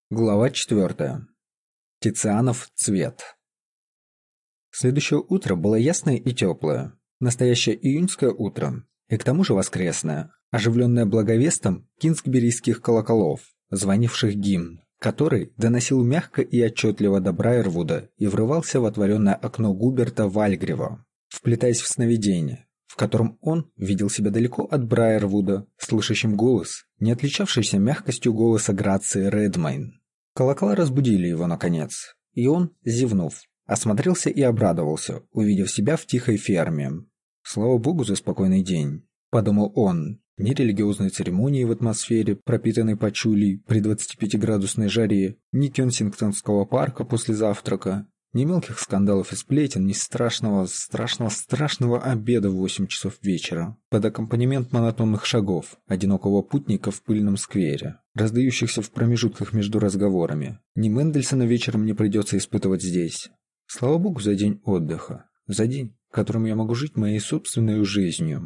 Глава 4. Тицианов цвет. Следующее утро было ясное и теплое. Настоящее июньское утро. И к тому же воскресное, оживленное благовестом кингсберийских колоколов, звонивших гимн, который доносил мягко и отчетливо до Брайервуда и врывался в отворенное окно Губерта Вальгрива, вплетаясь в сновидение, в котором он видел себя далеко от Брайервуда, слышащим голос, не отличавшийся мягкостью голоса Грации Редмайн. Колокола разбудили его, наконец, и он, зевнув, осмотрелся и обрадовался, увидев себя в тихой ферме. «Слава Богу за спокойный день», — подумал он. Ни религиозной церемонии в атмосфере, пропитанной пачулей при 25-градусной жаре, ни Кенсингтонского парка после завтрака, ни мелких скандалов и сплетен, ни страшного обеда в 8 часов вечера, под аккомпанемент монотонных шагов одинокого путника в пыльном сквере, раздающихся в промежутках между разговорами. Ни Мендельсона вечером не придется испытывать здесь. Слава Богу за день отдыха, за день, которым я могу жить моей собственной жизнью.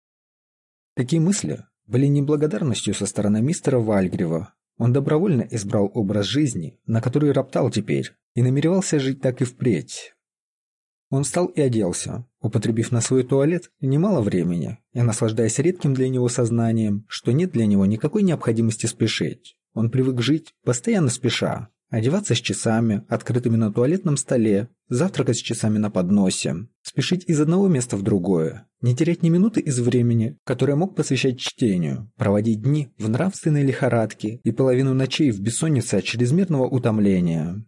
Такие мысли были неблагодарностью со стороны мистера Вальгрива. Он добровольно избрал образ жизни, на который роптал теперь, и намеревался жить так и впредь. Он встал и оделся, употребив на свой туалет немало времени и наслаждаясь редким для него сознанием, что нет для него никакой необходимости спешить. Он привык жить, постоянно спеша, одеваться с часами, открытыми на туалетном столе, завтракать с часами на подносе, спешить из одного места в другое, не терять ни минуты из времени, которое мог посвящать чтению, проводить дни в нравственной лихорадке и половину ночей в бессоннице от чрезмерного утомления.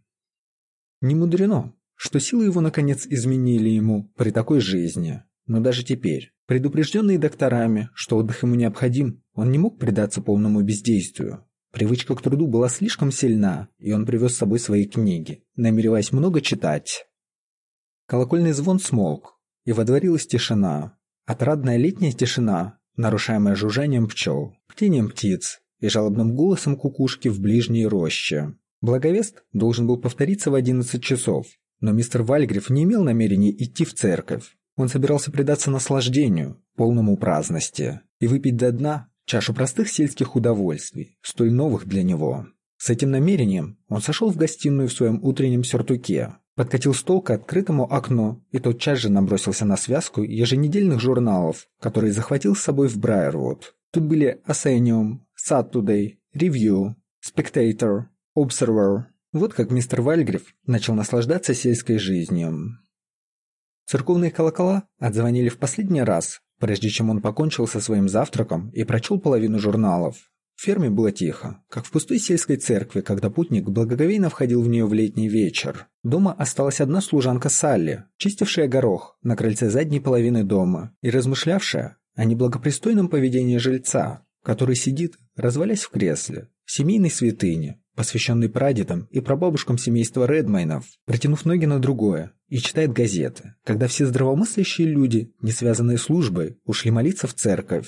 Не мудрено, что силы его наконец изменили ему при такой жизни, но даже теперь, предупрежденный докторами, что отдых ему необходим, он не мог предаться полному бездействию. Привычка к труду была слишком сильна, и он привез с собой свои книги, намереваясь много читать. Колокольный звон смолк, и водворилась тишина, отрадная летняя тишина, нарушаемая жужжанием пчел, птением птиц и жалобным голосом кукушки в ближней роще. Благовест должен был повториться в 11 часов, но мистер Вальгрив не имел намерения идти в церковь. Он собирался предаться наслаждению, полному праздности, и выпить до дна чашу простых сельских удовольствий, столь новых для него. С этим намерением он сошел в гостиную в своем утреннем сюртуке, подкатил стол к открытому окну и тотчас же набросился на связку еженедельных журналов, которые захватил с собой в Брайервуд. Тут были Athenaeum, Saturday, Review, Spectator, Observer. Вот как мистер Вальгрив начал наслаждаться сельской жизнью. Церковные колокола отзвонили в последний раз, прежде чем он покончил со своим завтраком и прочел половину журналов. В ферме было тихо, как в пустой сельской церкви, когда путник благоговейно входил в нее в летний вечер. Дома осталась одна служанка Салли, чистившая горох на крыльце задней половины дома и размышлявшая о неблагопристойном поведении жильца, который сидит, развалясь в кресле, в семейной святыне, посвященной прадедам и прабабушкам семейства Редмайнов, протянув ноги на другое, и читает газеты, когда все здравомыслящие люди, не связанные службой, ушли молиться в церковь.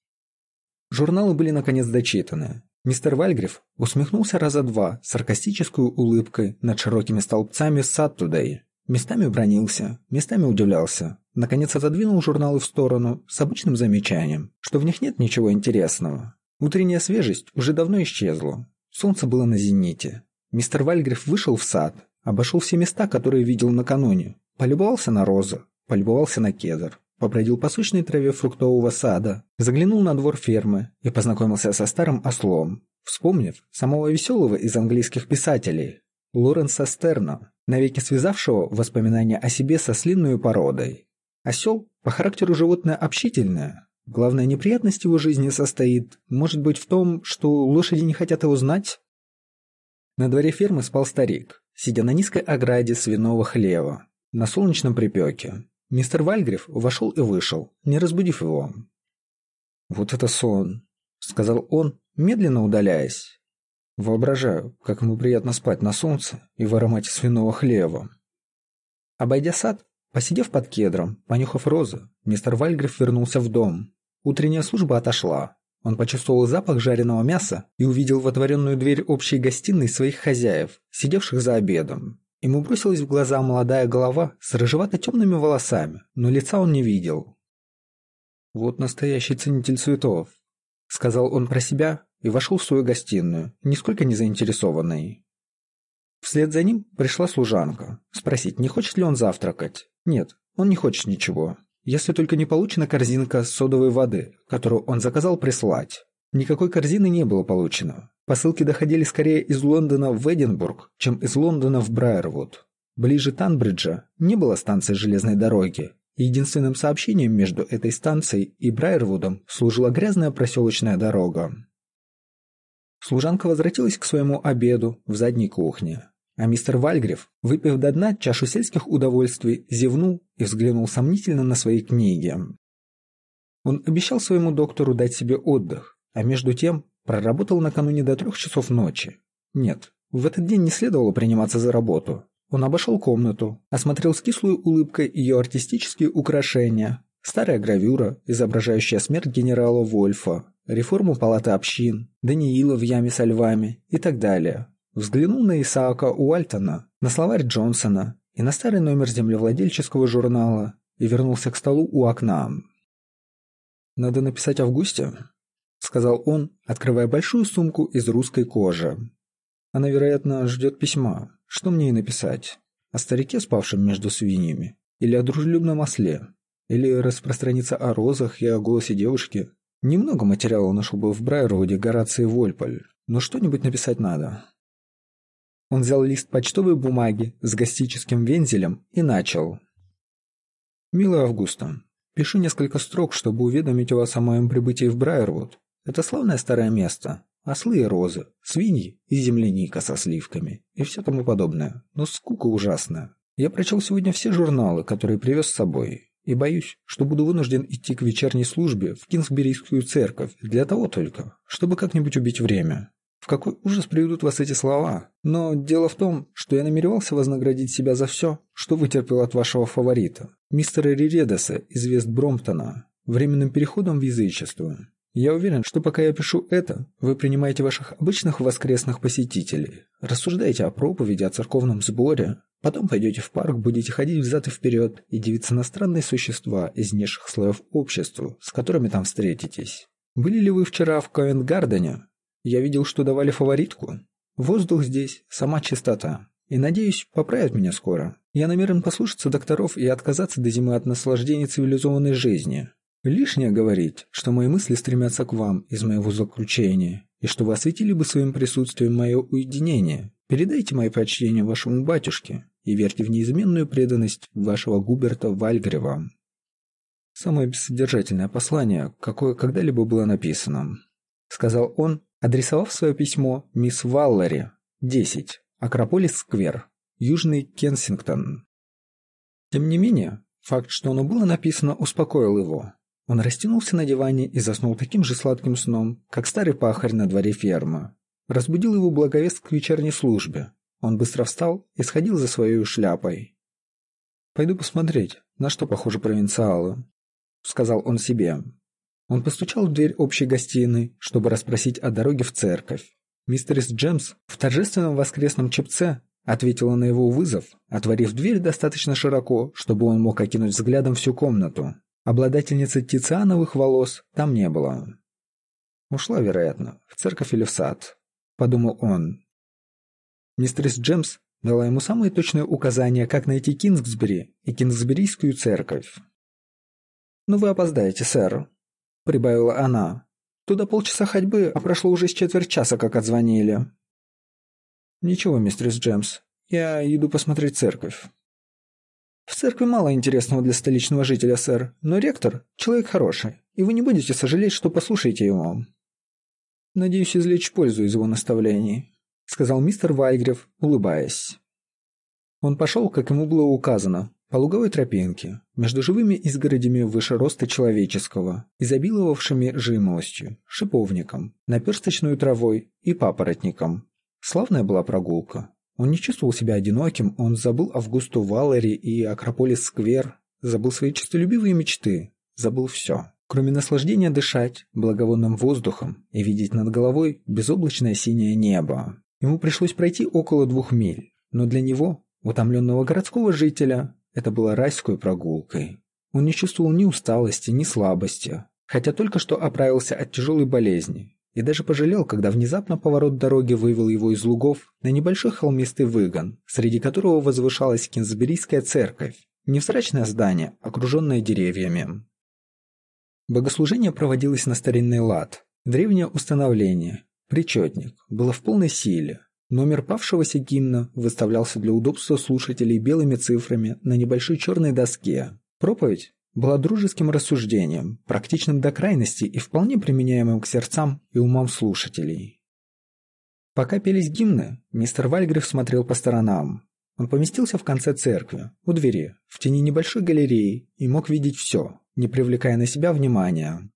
Журналы были наконец дочитаны. Мистер Вальгрив усмехнулся раза два саркастической улыбкой над широкими столбцами Saturday. Местами бранился, местами удивлялся. Наконец отодвинул журналы в сторону с обычным замечанием, что в них нет ничего интересного. Утренняя свежесть уже давно исчезла. Солнце было на зените. Мистер Вальгрив вышел в сад, обошел все места, которые видел накануне, полюбовался на розы, полюбовался на кедр, побродил по сочной траве фруктового сада, заглянул на двор фермы и познакомился со старым ослом, вспомнив самого веселого из английских писателей, Лоренса Стерна, навеки связавшего воспоминания о себе со ослиной породой. Осел по характеру животное общительное. Главная неприятность его жизни состоит, может быть, в том, что лошади не хотят его знать? На дворе фермы спал старик, сидя на низкой ограде свиного хлева, на солнечном припеке. Мистер Вальгрив вошел и вышел, не разбудив его. «Вот это сон», — сказал он, медленно удаляясь. «Воображаю, как ему приятно спать на солнце и в аромате свиного хлева». Обойдя сад, посидев под кедром, понюхав розы, мистер Вальгрив вернулся в дом. Утренняя служба отошла. Он почувствовал запах жареного мяса и увидел в отворенную дверь общей гостиной своих хозяев, сидевших за обедом. Ему бросилась в глаза молодая голова с рыжевато-темными волосами, но лица он не видел. «Вот настоящий ценитель цветов», — сказал он про себя, и вошел в свою гостиную, нисколько не заинтересованный. Вслед за ним пришла служанка, спросить, не хочет ли он завтракать. Нет, он не хочет ничего, если только не получена корзинка содовой воды, которую он заказал прислать. Никакой корзины не было получено. Посылки доходили скорее из Лондона в Эдинбург, чем из Лондона в Брайервуд. Ближе Танбриджа не было станции железной дороги. Единственным сообщением между этой станцией и Брайервудом служила грязная проселочная дорога. Служанка возвратилась к своему обеду в задней кухне, а мистер Вальгрив, выпив до дна чашу сельских удовольствий, зевнул и взглянул сомнительно на свои книги. Он обещал своему доктору дать себе отдых, а между тем проработал накануне до 3 часов ночи. Нет, в этот день не следовало приниматься за работу. Он обошел комнату, осмотрел с кислой улыбкой ее артистические украшения, старая гравюра, изображающая смерть генерала Вольфа, реформу палаты общин, Даниила в яме со львами и так далее. Взглянул на Исаака Уальтона, на словарь Джонсона и на старый номер землевладельческого журнала и вернулся к столу у окна. «Надо написать Августе», — сказал он, открывая большую сумку из русской кожи. «Она, вероятно, ждет письма. Что мне ей написать? О старике, спавшем между свиньями? Или о дружелюбном осле? Или распространиться о розах и о голосе девушки? Немного материала нашел бы в Брайервуде Гораций Вольполь, но что-нибудь написать надо». Он взял лист почтовой бумаги с гостическим вензелем и начал. «Милая Августа, пишу несколько строк, чтобы уведомить вас о моем прибытии в Брайервуд. Это славное старое место. Ослы и розы, свиньи и земляника со сливками и все тому подобное. Но скука ужасная. Я прочел сегодня все журналы, которые привез с собой, и боюсь, что буду вынужден идти к вечерней службе в Кингсберийскую церковь для того только, чтобы как-нибудь убить время. В какой ужас приведут вас эти слова? Но дело в том, что я намеревался вознаградить себя за все, что вытерпел от вашего фаворита, мистера Риредеса из Вестбромптона, временным переходом в язычество. Я уверен, что пока я пишу это, вы принимаете ваших обычных воскресных посетителей, рассуждаете о проповеди, о церковном сборе, потом пойдете в парк, будете ходить взад и вперед и дивиться на странные существа из низших слоев общества, с которыми там встретитесь. Были ли вы вчера в Ковент-Гардене? Я видел, что давали фаворитку. Воздух здесь, сама чистота. И, надеюсь, поправят меня скоро. Я намерен послушаться докторов и отказаться до зимы от наслаждений цивилизованной жизни. Лишнее говорить, что мои мысли стремятся к вам из моего заключения, и что вы осветили бы своим присутствием мое уединение. Передайте мои почтения вашему батюшке и верьте в неизменную преданность вашего Губерта Вальгрива». «Самое бессодержательное послание, какое когда-либо было написано», — сказал он, адресовав свое письмо мисс Валлери, 10, Акрополис-сквер, Южный Кенсингтон. Тем не менее, факт, что оно было написано, успокоил его. Он растянулся на диване и заснул таким же сладким сном, как старый пахарь на дворе фермы. Разбудил его благовест к вечерней службе. Он быстро встал и сходил за своей шляпой. «Пойду посмотреть, на что похожи провинциалы», — сказал он себе. Он постучал в дверь общей гостиной, чтобы расспросить о дороге в церковь. Мистерис Джемс в торжественном воскресном чепце ответила на его вызов, отворив дверь достаточно широко, чтобы он мог окинуть взглядом всю комнату. Обладательницы тициановых волос там не было. «Ушла, вероятно, в церковь или в сад», — подумал он. Мистерис Джемс дала ему самые точные указания, как найти Кингсбери и Кингсберийскую церковь. «Но вы опоздаете, сэр», — прибавила она. «Туда полчаса ходьбы, а прошло уже с четверть часа, как отзвонили». «Ничего, мистерис Джемс, я иду посмотреть церковь». «В церкви мало интересного для столичного жителя, сэр, но ректор – человек хороший, и вы не будете сожалеть, что послушаете его». «Надеюсь извлечь пользу из его наставлений», – сказал мистер Вальгрив, улыбаясь. Он пошел, как ему было указано, по луговой тропинке, между живыми изгородями выше роста человеческого, изобиловавшими жимолостью, шиповником, наперсточной травой и папоротником. Славная была прогулка. Он не чувствовал себя одиноким, он забыл Августу Валлери и Акрополис-сквер, забыл свои честолюбивые мечты, забыл все, кроме наслаждения дышать благовонным воздухом и видеть над головой безоблачное синее небо. Ему пришлось пройти около 2 миль, но для него, утомленного городского жителя, это было райской прогулкой. Он не чувствовал ни усталости, ни слабости, хотя только что оправился от тяжелой болезни, и даже пожалел, когда внезапно поворот дороги вывел его из лугов на небольшой холмистый выгон, среди которого возвышалась Кенсберийская церковь, невзрачное здание, окруженное деревьями. Богослужение проводилось на старинный лад. Древнее установление, причетник, было в полной силе. Номер павшегося гимна выставлялся для удобства слушателей белыми цифрами на небольшой черной доске. Проповедь была дружеским рассуждением, практичным до крайности и вполне применяемым к сердцам и умам слушателей. Пока пелись гимны, мистер Вальгриф смотрел по сторонам. Он поместился в конце церкви, у двери, в тени небольшой галереи и мог видеть все, не привлекая на себя внимания.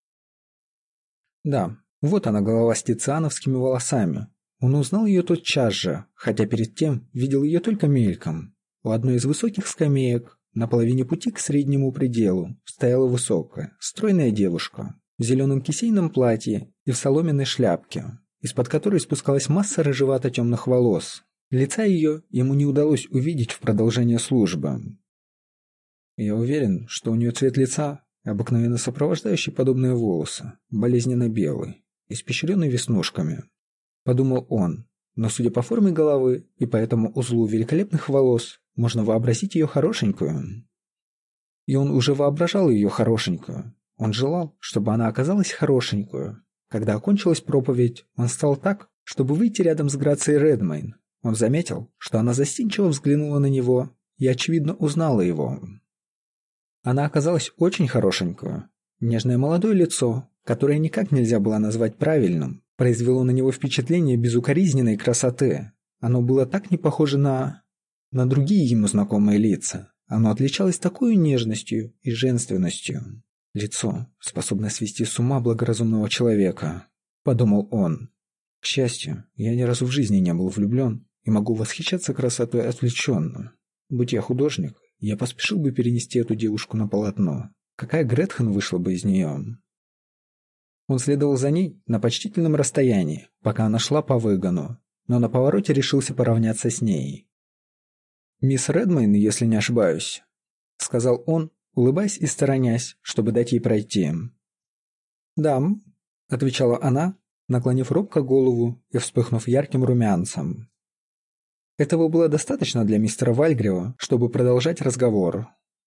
Да, вот она, голова с тициановскими волосами. Он узнал ее тотчас же, хотя перед тем видел ее только мельком. У одной из высоких скамеек, на половине пути к среднему пределу, стояла высокая, стройная девушка в зеленом кисейном платье и в соломенной шляпке, из-под которой спускалась масса рыжевато-темных волос. Лица ее ему не удалось увидеть в продолжение службы. Я уверен, что у нее цвет лица, обыкновенно сопровождающий подобные волосы, болезненно белый, испещренный веснушками. Подумал он, но судя по форме головы и по этому узлу великолепных волос, можно вообразить ее хорошенькую. И он уже воображал ее хорошенькую. Он желал, чтобы она оказалась хорошенькую. Когда окончилась проповедь, он встал так, чтобы выйти рядом с Грацией Редмейн. Он заметил, что она застенчиво взглянула на него и, очевидно, узнала его. Она оказалась очень хорошенькую. Нежное молодое лицо, которое никак нельзя было назвать правильным, произвело на него впечатление безукоризненной красоты. Оно было так не похоже на другие ему знакомые лица. Оно отличалось такой нежностью и женственностью. Лицо, способное свести с ума благоразумного человека, подумал он. К счастью, я ни разу в жизни не был влюблен и могу восхищаться красотой отвлеченно. Будь я художник, я поспешил бы перенести эту девушку на полотно. Какая Гретхен вышла бы из нее? Он следовал за ней на почтительном расстоянии, пока она шла по выгону, но на повороте решился поравняться с ней. «Мисс Редмейн, если не ошибаюсь», — сказал он, улыбаясь и сторонясь, чтобы дать ей пройти. «Да», — отвечала она, наклонив робко голову и вспыхнув ярким румянцем. Этого было достаточно для мистера Вальгрива, чтобы продолжать разговор.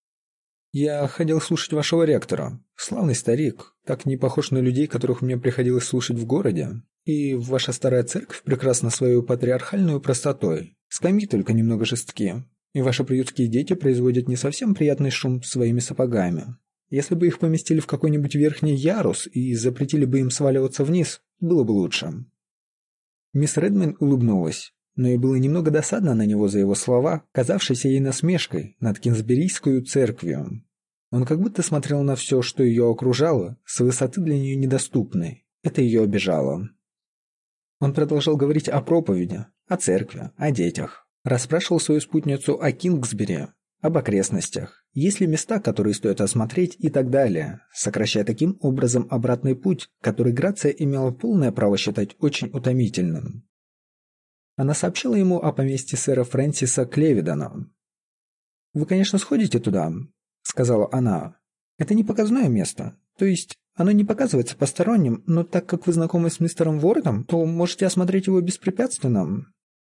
«Я ходил слушать вашего ректора. Славный старик, так не похож на людей, которых мне приходилось слушать в городе. И ваша старая церковь прекрасна своей патриархальной простотой. Скамьи только немного жестки. И ваши приютские дети производят не совсем приятный шум своими сапогами. Если бы их поместили в какой-нибудь верхний ярус и запретили бы им сваливаться вниз, было бы лучше». Мисс Редмейн улыбнулась, но и было немного досадно на него за его слова, казавшиеся ей насмешкой над Кенсберийской церковью. Он как будто смотрел на все, что ее окружало, с высоты для нее недоступной. Это ее обижало. Он продолжал говорить о проповеди, о церкви, о детях. Расспрашивал свою спутницу о Кингсбери, об окрестностях, есть ли места, которые стоит осмотреть и так далее, сокращая таким образом обратный путь, который Грация имела полное право считать очень утомительным. Она сообщила ему о поместье сэра Фрэнсиса Клевидона. «Вы, конечно, сходите туда», — сказала она. «Это не показное место, то есть оно не показывается посторонним, но так как вы знакомы с мистером Вордом, то можете осмотреть его беспрепятственно».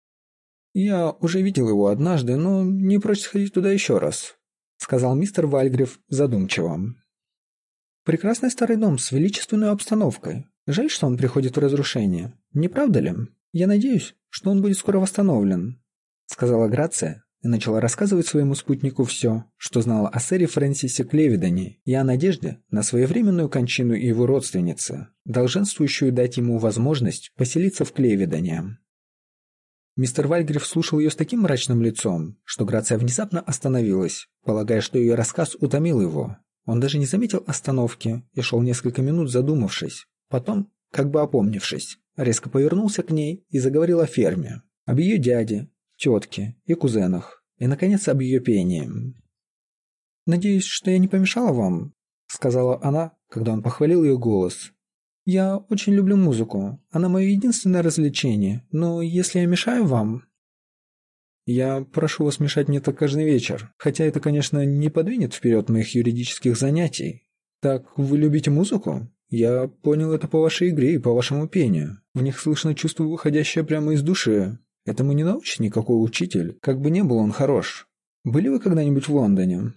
«Я уже видел его однажды, но не прочь сходить туда еще раз», — сказал мистер Вальгрив задумчиво. «Прекрасный старый дом с величественной обстановкой. Жаль, что он приходит в разрушение. Не правда ли? Я надеюсь, что он будет скоро восстановлен», — сказала Грация и начала рассказывать своему спутнику все, что знала о сэре Фрэнсисе Клевидоне и о надежде на своевременную кончину его родственницы, долженствующую дать ему возможность поселиться в Клевидоне. Мистер Вальгрив слушал ее с таким мрачным лицом, что Грация внезапно остановилась, полагая, что ее рассказ утомил его. Он даже не заметил остановки и шел несколько минут задумавшись. Потом, как бы опомнившись, резко повернулся к ней и заговорил о ферме, об ее дяде, тетке и кузенах, и, наконец, об ее пении. «Надеюсь, что я не помешала вам», — сказала она, когда он похвалил ее голос. «Я очень люблю музыку, она мое единственное развлечение, но если я мешаю вам...» «Я прошу вас мешать мне так каждый вечер, хотя это, конечно, не подвинет вперед моих юридических занятий. Так вы любите музыку? Я понял это по вашей игре и по вашему пению. В них слышно чувство, выходящее прямо из души. Этому не научит никакой учитель, как бы ни был он хорош. Были вы когда-нибудь в Лондоне?»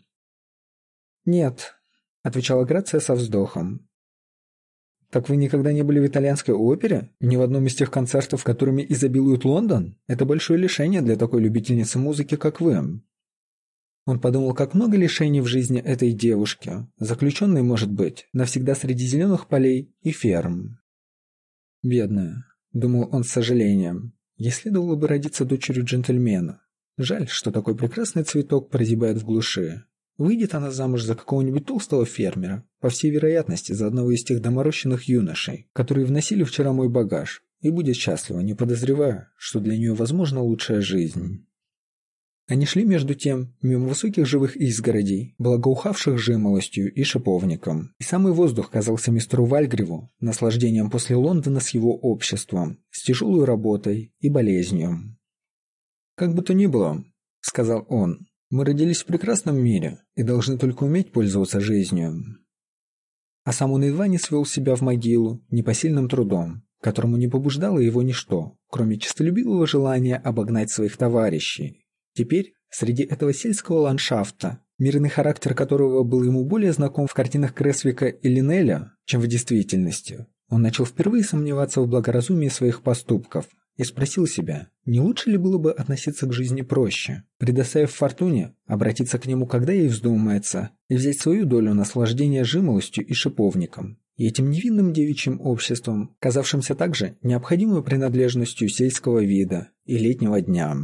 «Нет», — отвечала Грация со вздохом. «Так вы никогда не были в итальянской опере? Ни в одном из тех концертов, которыми изобилует Лондон? Это большое лишение для такой любительницы музыки, как вы». Он подумал, как много лишений в жизни этой девушки, заключенной, может быть, навсегда среди зеленых полей и ферм. «Бедная», — думал он с сожалением, — «ей следовало бы родиться дочерью джентльмена. Жаль, что такой прекрасный цветок прозябает в глуши. Выйдет она замуж за какого-нибудь толстого фермера, по всей вероятности, за одного из тех доморощенных юношей, которые вносили вчера мой багаж, и будет счастлива, не подозревая, что для нее возможна лучшая жизнь». Они шли между тем, мимо высоких живых изгородей, благоухавших жимолостью и шиповником, и самый воздух казался мистеру Вальгриву наслаждением после Лондона с его обществом, с тяжелой работой и болезнью. «Как бы то ни было, — сказал он, — мы родились в прекрасном мире и должны только уметь пользоваться жизнью». А сам он едва не свел себя в могилу непосильным трудом, которому не побуждало его ничто, кроме честолюбивого желания обогнать своих товарищей. Теперь, среди этого сельского ландшафта, мирный характер которого был ему более знаком в картинах Кресвика и Линнеля, чем в действительности, он начал впервые сомневаться в благоразумии своих поступков и спросил себя, не лучше ли было бы относиться к жизни проще, предоставив фортуне обратиться к нему, когда ей вздумается, и взять свою долю наслаждения жимолостью и шиповником, и этим невинным девичьим обществом, казавшимся также необходимой принадлежностью сельского вида и летнего дня.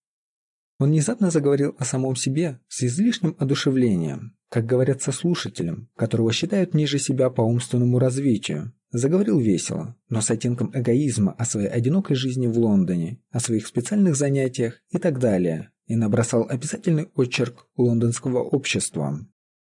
Он внезапно заговорил о самом себе с излишним одушевлением, как говорят со слушателем, которого считают ниже себя по умственному развитию. Заговорил весело, но с оттенком эгоизма о своей одинокой жизни в Лондоне, о своих специальных занятиях и так далее, и набросал обязательный очерк лондонского общества.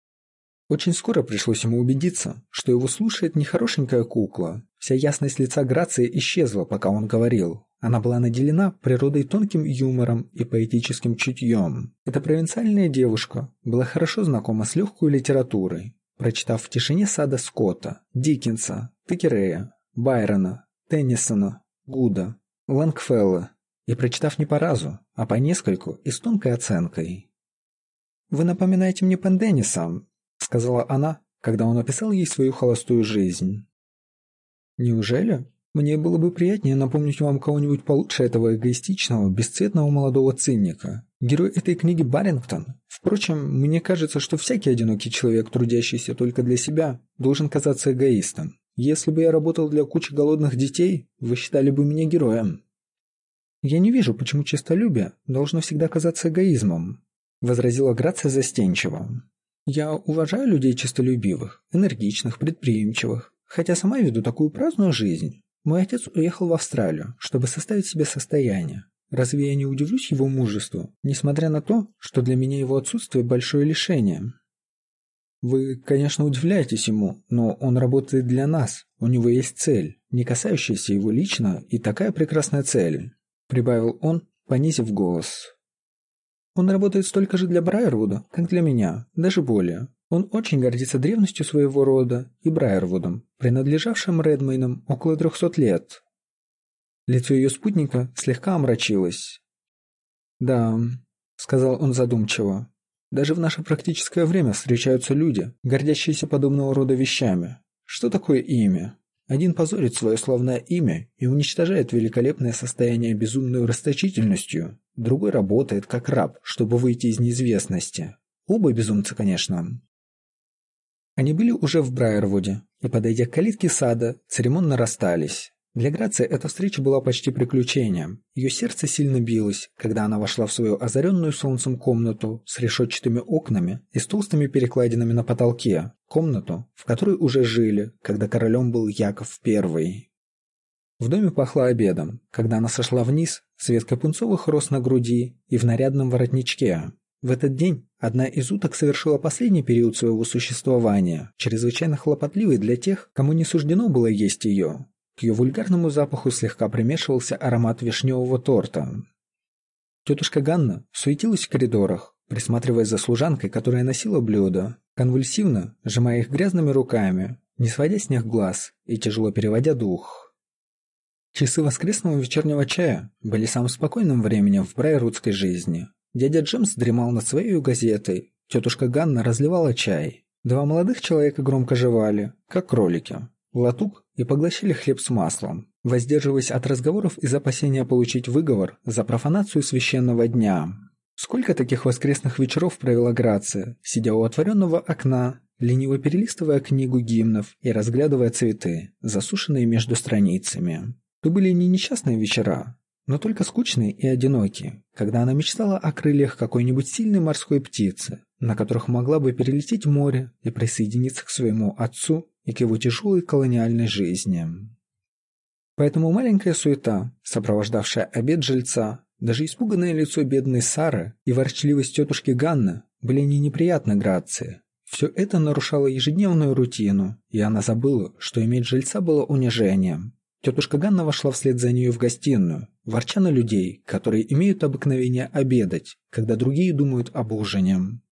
Очень скоро пришлось ему убедиться, что его слушает нехорошенькая кукла. Вся ясность лица Грации исчезла, пока он говорил. Она была наделена природой тонким юмором и поэтическим чутьем. Эта провинциальная девушка была хорошо знакома с легкой литературой, прочитав в тишине сада Скотта, Диккенса, Теккерея, Байрона, Теннисона, Гуда, Лонгфелло, и прочитав не по разу, а по нескольку и с тонкой оценкой. «Вы напоминаете мне Пендениса», — сказала она, когда он описал ей свою холостую жизнь. «Неужели? Мне было бы приятнее напомнить вам кого-нибудь получше этого эгоистичного, бесцветного молодого циника. Герой этой книги Барингтон. Впрочем, мне кажется, что всякий одинокий человек, трудящийся только для себя, должен казаться эгоистом. Если бы я работал для кучи голодных детей, вы считали бы меня героем». «Я не вижу, почему честолюбие должно всегда казаться эгоизмом», — возразила Грация застенчиво. «Я уважаю людей честолюбивых, энергичных, предприимчивых, хотя сама веду такую праздную жизнь. Мой отец уехал в Австралию, чтобы составить себе состояние. Разве я не удивлюсь его мужеству, несмотря на то, что для меня его отсутствие большое лишение?» «Вы, конечно, удивляетесь ему, но он работает для нас, у него есть цель, не касающаяся его лично, и такая прекрасная цель», — прибавил он, понизив голос. «Он работает столько же для Брайервуда, как для меня, даже более. Он очень гордится древностью своего рода и Брайервудом, принадлежавшим Редмейнам около 300 лет». Лицо ее спутника слегка омрачилось. «Да», — сказал он задумчиво, — «даже в наше практическое время встречаются люди, гордящиеся подобного рода вещами. Что такое имя? Один позорит свое славное имя и уничтожает великолепное состояние безумной расточительностью, другой работает как раб, чтобы выйти из неизвестности. Оба безумцы, конечно». Они были уже в Брайервуде и, подойдя к калитке сада, церемонно расстались. Для Грации эта встреча была почти приключением. Ее сердце сильно билось, когда она вошла в свою озаренную солнцем комнату с решетчатыми окнами и с толстыми перекладинами на потолке, комнату, в которой уже жили, когда королем был Яков I. В доме пахло обедом, когда она сошла вниз с веткой пунцовых роз на груди и в нарядном воротничке. В этот день одна из уток совершила последний период своего существования, чрезвычайно хлопотливый для тех, кому не суждено было есть ее. К ее вульгарному запаху слегка примешивался аромат вишневого торта. Тетушка Ганна суетилась в коридорах, присматривая за служанкой, которая носила блюдо. конвульсивно сжимая их грязными руками, не сводя с них глаз и тяжело переводя дух. Часы воскресного вечернего чая были самым спокойным временем в брайрутской жизни. Дядя Джемс дремал над своей газетой, тетушка Ганна разливала чай. Два молодых человека громко жевали, как кролики, латук и поглощали хлеб с маслом, воздерживаясь от разговоров из опасения получить выговор за профанацию священного дня. Сколько таких воскресных вечеров провела Грация, сидя у отворенного окна, лениво перелистывая книгу гимнов и разглядывая цветы, засушенные между страницами. То были не несчастные вечера, но только скучные и одинокие, когда она мечтала о крыльях какой-нибудь сильной морской птицы, на которых могла бы перелететь море и присоединиться к своему отцу и к его тяжелой колониальной жизни. Поэтому маленькая суета, сопровождавшая обед жильца, даже испуганное лицо бедной Сары и ворчливость тетушки Ганны были не неприятны Грации. Все это нарушало ежедневную рутину, и она забыла, что иметь жильца было унижением. Тетушка Ганна вошла вслед за нею в гостиную, ворча на людей, которые имеют обыкновение обедать, когда другие думают об ужине.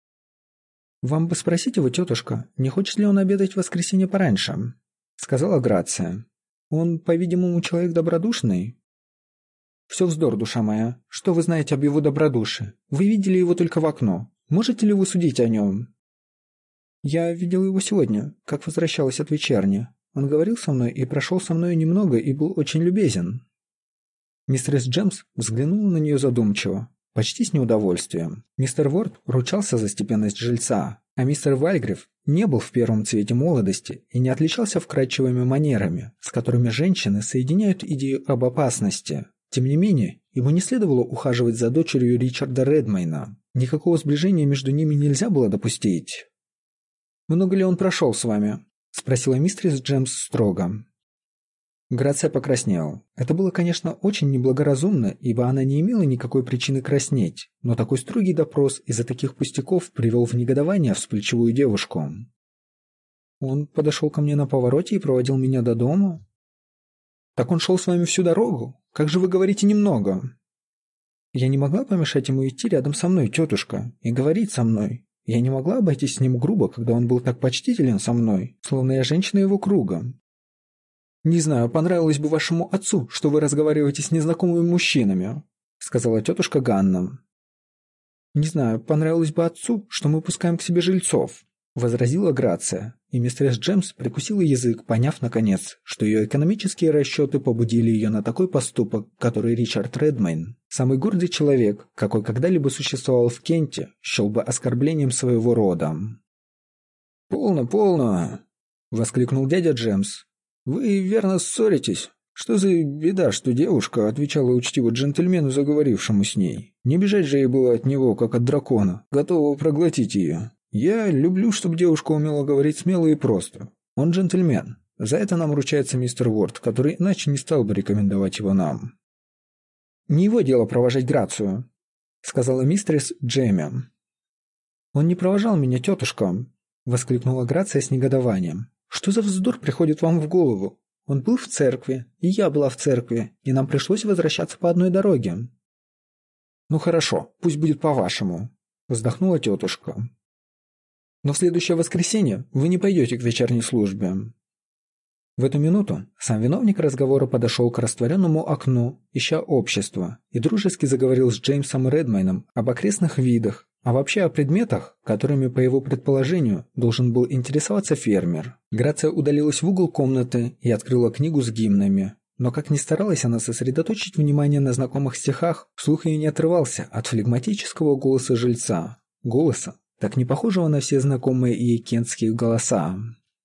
«Вам бы спросить его, тетушка, не хочет ли он обедать в воскресенье пораньше?» — сказала Грация. «Он, по-видимому, человек добродушный». «Все вздор, душа моя. Что вы знаете об его добродушии? Вы видели его только в окно. Можете ли вы судить о нем?» «Я видел его сегодня, как возвращалась от вечерни. Он говорил со мной и прошел со мной немного и был очень любезен». Мистерс Джемс взглянула на нее задумчиво, почти с неудовольствием. Мистер Ворд ручался за степенность жильца, а мистер Вальгрив не был в первом цвете молодости и не отличался вкрадчивыми манерами, с которыми женщины соединяют идею об опасности. Тем не менее, ему не следовало ухаживать за дочерью Ричарда Редмейна. Никакого сближения между ними нельзя было допустить. «Много ли он прошел с вами?» — спросила мистерс Джемс строго. Грация покраснела. Это было, конечно, очень неблагоразумно, ибо она не имела никакой причины краснеть, но такой строгий допрос из-за таких пустяков привел в негодование вспыльчивую девушку. «Он подошел ко мне на повороте и проводил меня до дома». «Так он шел с вами всю дорогу? Как же вы говорите немного?» «Я не могла помешать ему идти рядом со мной, тетушка, и говорить со мной. Я не могла обойтись с ним грубо, когда он был так почтителен со мной, словно я женщина его круга. «Не знаю, понравилось бы вашему отцу, что вы разговариваете с незнакомыми мужчинами», — сказала тетушка Ганна. «Не знаю, понравилось бы отцу, что мы пускаем к себе жильцов», — возразила Грация, и мистерс Джемс прикусила язык, поняв, наконец, что ее экономические расчеты побудили ее на такой поступок, который Ричард Редмейн, самый гордый человек, какой когда-либо существовал в Кенте, счел бы оскорблением своего рода. «Полно, полно!» — воскликнул дядя Джемс. «Вы верно ссоритесь? Что за беда, что девушка отвечала учтиво джентльмену, заговорившему с ней? Не бежать же ей было от него, как от дракона, готового проглотить ее. Я люблю, чтобы девушка умела говорить смело и просто. Он джентльмен. За это нам ручается мистер Уорд, который иначе не стал бы рекомендовать его нам». «Не его дело провожать Грацию», — сказала мистерс Джемми. «Он не провожал меня, тетушка», — воскликнула Грация с негодованием. «Что за вздор приходит вам в голову? Он был в церкви, и я была в церкви, и нам пришлось возвращаться по одной дороге». «Ну хорошо, пусть будет по-вашему», — вздохнула тетушка. «Но в следующее воскресенье вы не пойдете к вечерней службе». В эту минуту сам виновник разговора подошел к растворенному окну, ища общества, и дружески заговорил с Джеймсом Редмейном об окрестных видах, а вообще о предметах, которыми, по его предположению, должен был интересоваться фермер. Грация удалилась в угол комнаты и открыла книгу с гимнами. Но как ни старалась она сосредоточить внимание на знакомых стихах, слух ее не отрывался от флегматического голоса жильца. Голоса, так не похожего на все знакомые ей кентские голоса.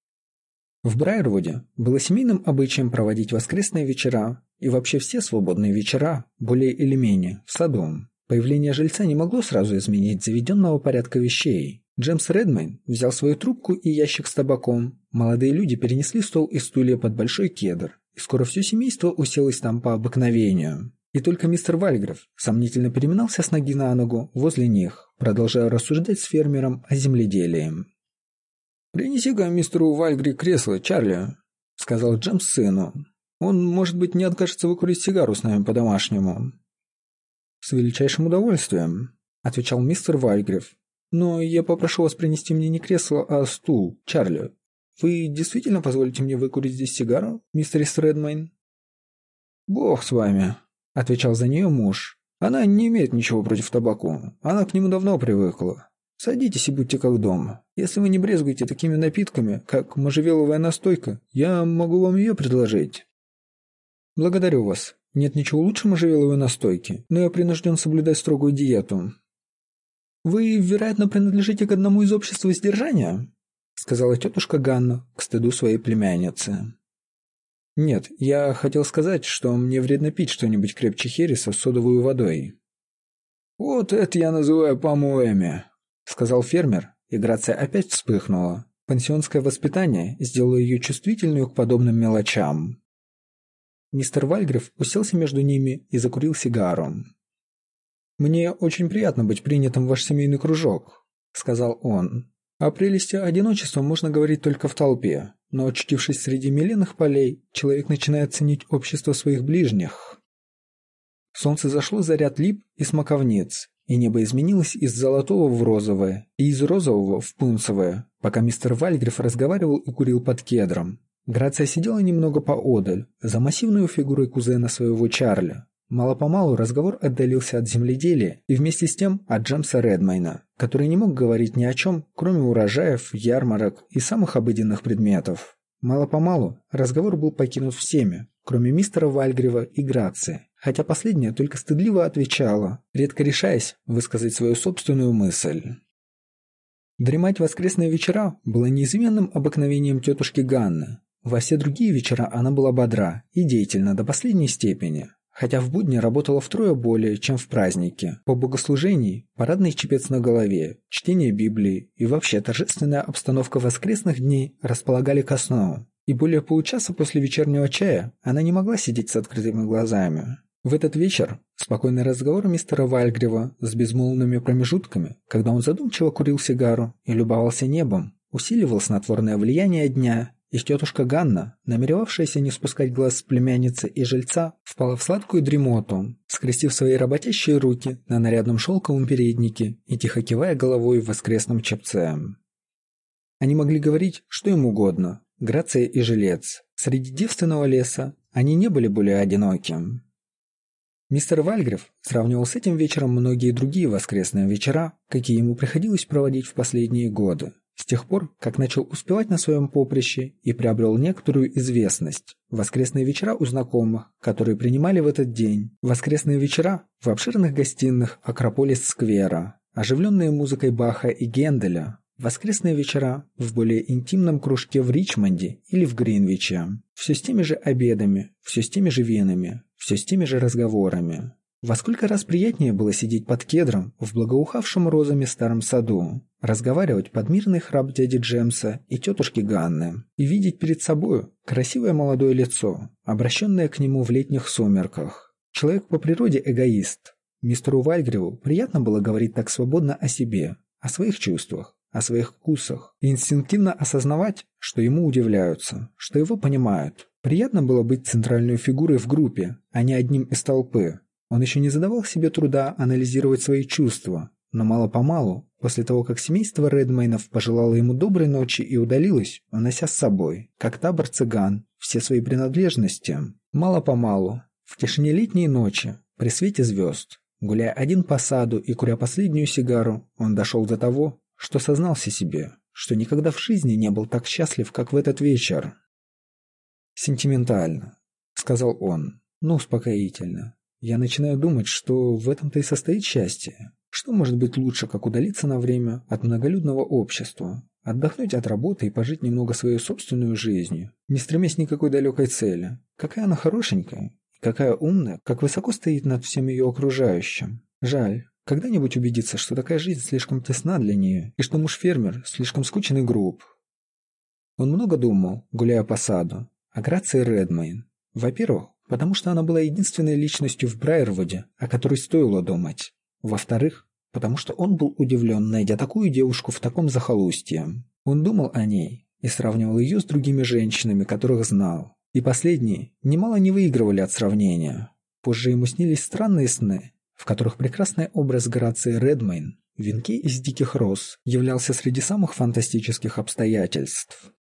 В Брайервуде было семейным обычаем проводить воскресные вечера и вообще все свободные вечера, более или менее, в саду. Появление жильца не могло сразу изменить заведенного порядка вещей. Джеймс Редмейн взял свою трубку и ящик с табаком. Молодые люди перенесли стол и стулья под большой кедр, и скоро все семейство уселось там по обыкновению. И только мистер Вальгрив сомнительно переминался с ноги на ногу возле них, продолжая рассуждать с фермером о земледелии. «Принеси-ка мистеру Вальгри кресло, Чарли», — сказал Джемс сыну. «Он, может быть, не откажется выкурить сигару с нами по-домашнему». «С величайшим удовольствием», — отвечал мистер Вальгрив. Но я попрошу вас принести мне не кресло, а стул, Чарли. Вы действительно позволите мне выкурить здесь сигару, мистерис Редмейн?» «Бог с вами», — отвечал за нее муж. «Она не имеет ничего против табаку. Она к нему давно привыкла. Садитесь и будьте как дома. Если вы не брезгуете такими напитками, как можжевеловая настойка, я могу вам ее предложить». «Благодарю вас. Нет ничего лучше можжевеловой настойки, но я принужден соблюдать строгую диету». «Вы, вероятно, принадлежите к одному из обществ воздержания?» — сказала тетушка Ганна к стыду своей племянницы. «Нет, я хотел сказать, что мне вредно пить что-нибудь крепче хереса с содовой водой». «Вот это я называю помоями», — сказал фермер, и Грация опять вспыхнула. Пансионское воспитание сделало ее чувствительную к подобным мелочам. Мистер Вальгрив уселся между ними и закурил сигару. «Мне очень приятно быть принятым в ваш семейный кружок», — сказал он. «О прелести одиночества можно говорить только в толпе, но, очутившись среди меленных полей, человек начинает ценить общество своих ближних». Солнце зашло за ряд лип и смоковниц, и небо изменилось из золотого в розовое и из розового в пунцовое, пока мистер Вальгрив разговаривал и курил под кедром. Грация сидела немного поодаль, за массивной фигурой кузена своего Чарли. Мало-помалу разговор отдалился от земледелия и вместе с тем от Джемса Редмейна, который не мог говорить ни о чем, кроме урожаев, ярмарок и самых обыденных предметов. Мало-помалу разговор был покинут всеми, кроме мистера Вальгрива и Грации, хотя последняя только стыдливо отвечала, редко решаясь высказать свою собственную мысль. Дремать в воскресные вечера было неизменным обыкновением тетушки Ганны. Во все другие вечера она была бодра и деятельна до последней степени, хотя в будни работала втрое более, чем в праздники. По богослужении, парадный чепец на голове, чтение Библии и вообще торжественная обстановка воскресных дней располагали ко сну. И более получаса после вечернего чая она не могла сидеть с открытыми глазами. В этот вечер спокойный разговор мистера Вальгрива с безмолвными промежутками, когда он задумчиво курил сигару и любовался небом, усиливал снотворное влияние дня, и тетушка Ганна, намеревавшаяся не спускать глаз с племянницы и жильца, впала в сладкую дремоту, скрестив свои работящие руки на нарядном шелковом переднике и тихо кивая головой в воскресном чепце. Они могли говорить, что им угодно, Грация и жилец. Среди девственного леса они не были более одиноки. Мистер Вальгрив сравнивал с этим вечером многие другие воскресные вечера, какие ему приходилось проводить в последние годы, с тех пор, как начал успевать на своем поприще и приобрел некоторую известность. Воскресные вечера у знакомых, которые принимали в этот день. Воскресные вечера в обширных гостиных Акрополис-сквера, оживленные музыкой Баха и Генделя. Воскресные вечера в более интимном кружке в Ричмонде или в Гринвиче. Все с теми же обедами, все с теми же винами, все с теми же разговорами. Во сколько раз приятнее было сидеть под кедром в благоухавшем розами старом саду, разговаривать под мирный храп дяди Джемса и тетушки Ганны и видеть перед собою красивое молодое лицо, обращенное к нему в летних сумерках. Человек по природе эгоист. Мистеру Вальгриву приятно было говорить так свободно о себе, о своих чувствах, о своих вкусах, и инстинктивно осознавать, что ему удивляются, что его понимают. Приятно было быть центральной фигурой в группе, а не одним из толпы. Он еще не задавал себе труда анализировать свои чувства, но мало-помалу, после того, как семейство Редмейнов пожелало ему доброй ночи и удалилось, унося с собой, как табор цыган, все свои принадлежности, мало-помалу, в тишине летней ночи, при свете звезд, гуляя один по саду и куря последнюю сигару, он дошел до того, что сознался себе, что никогда в жизни не был так счастлив, как в этот вечер. «Сентиментально», — сказал он, но успокоительно. «Я начинаю думать, что в этом-то и состоит счастье. Что может быть лучше, как удалиться на время от многолюдного общества, отдохнуть от работы и пожить немного своей собственной жизнью, не стремясь ни к какой далекой цели? Какая она хорошенькая, и какая умная, как высоко стоит над всем ее окружающим. Жаль когда-нибудь убедиться, что такая жизнь слишком тесна для нее, и что муж-фермер слишком скучен и груб». Он много думал, гуляя по саду, о Грации Редмейн. Во-первых, потому что она была единственной личностью в Брайервуде, о которой стоило думать. Во-вторых, потому что он был удивлен, найдя такую девушку в таком захолустье. Он думал о ней и сравнивал ее с другими женщинами, которых знал. И последние немало не выигрывали от сравнения. Позже ему снились странные сны, в которых прекрасный образ Грации Редмейн Венки из диких роз являлся среди самых фантастических обстоятельств.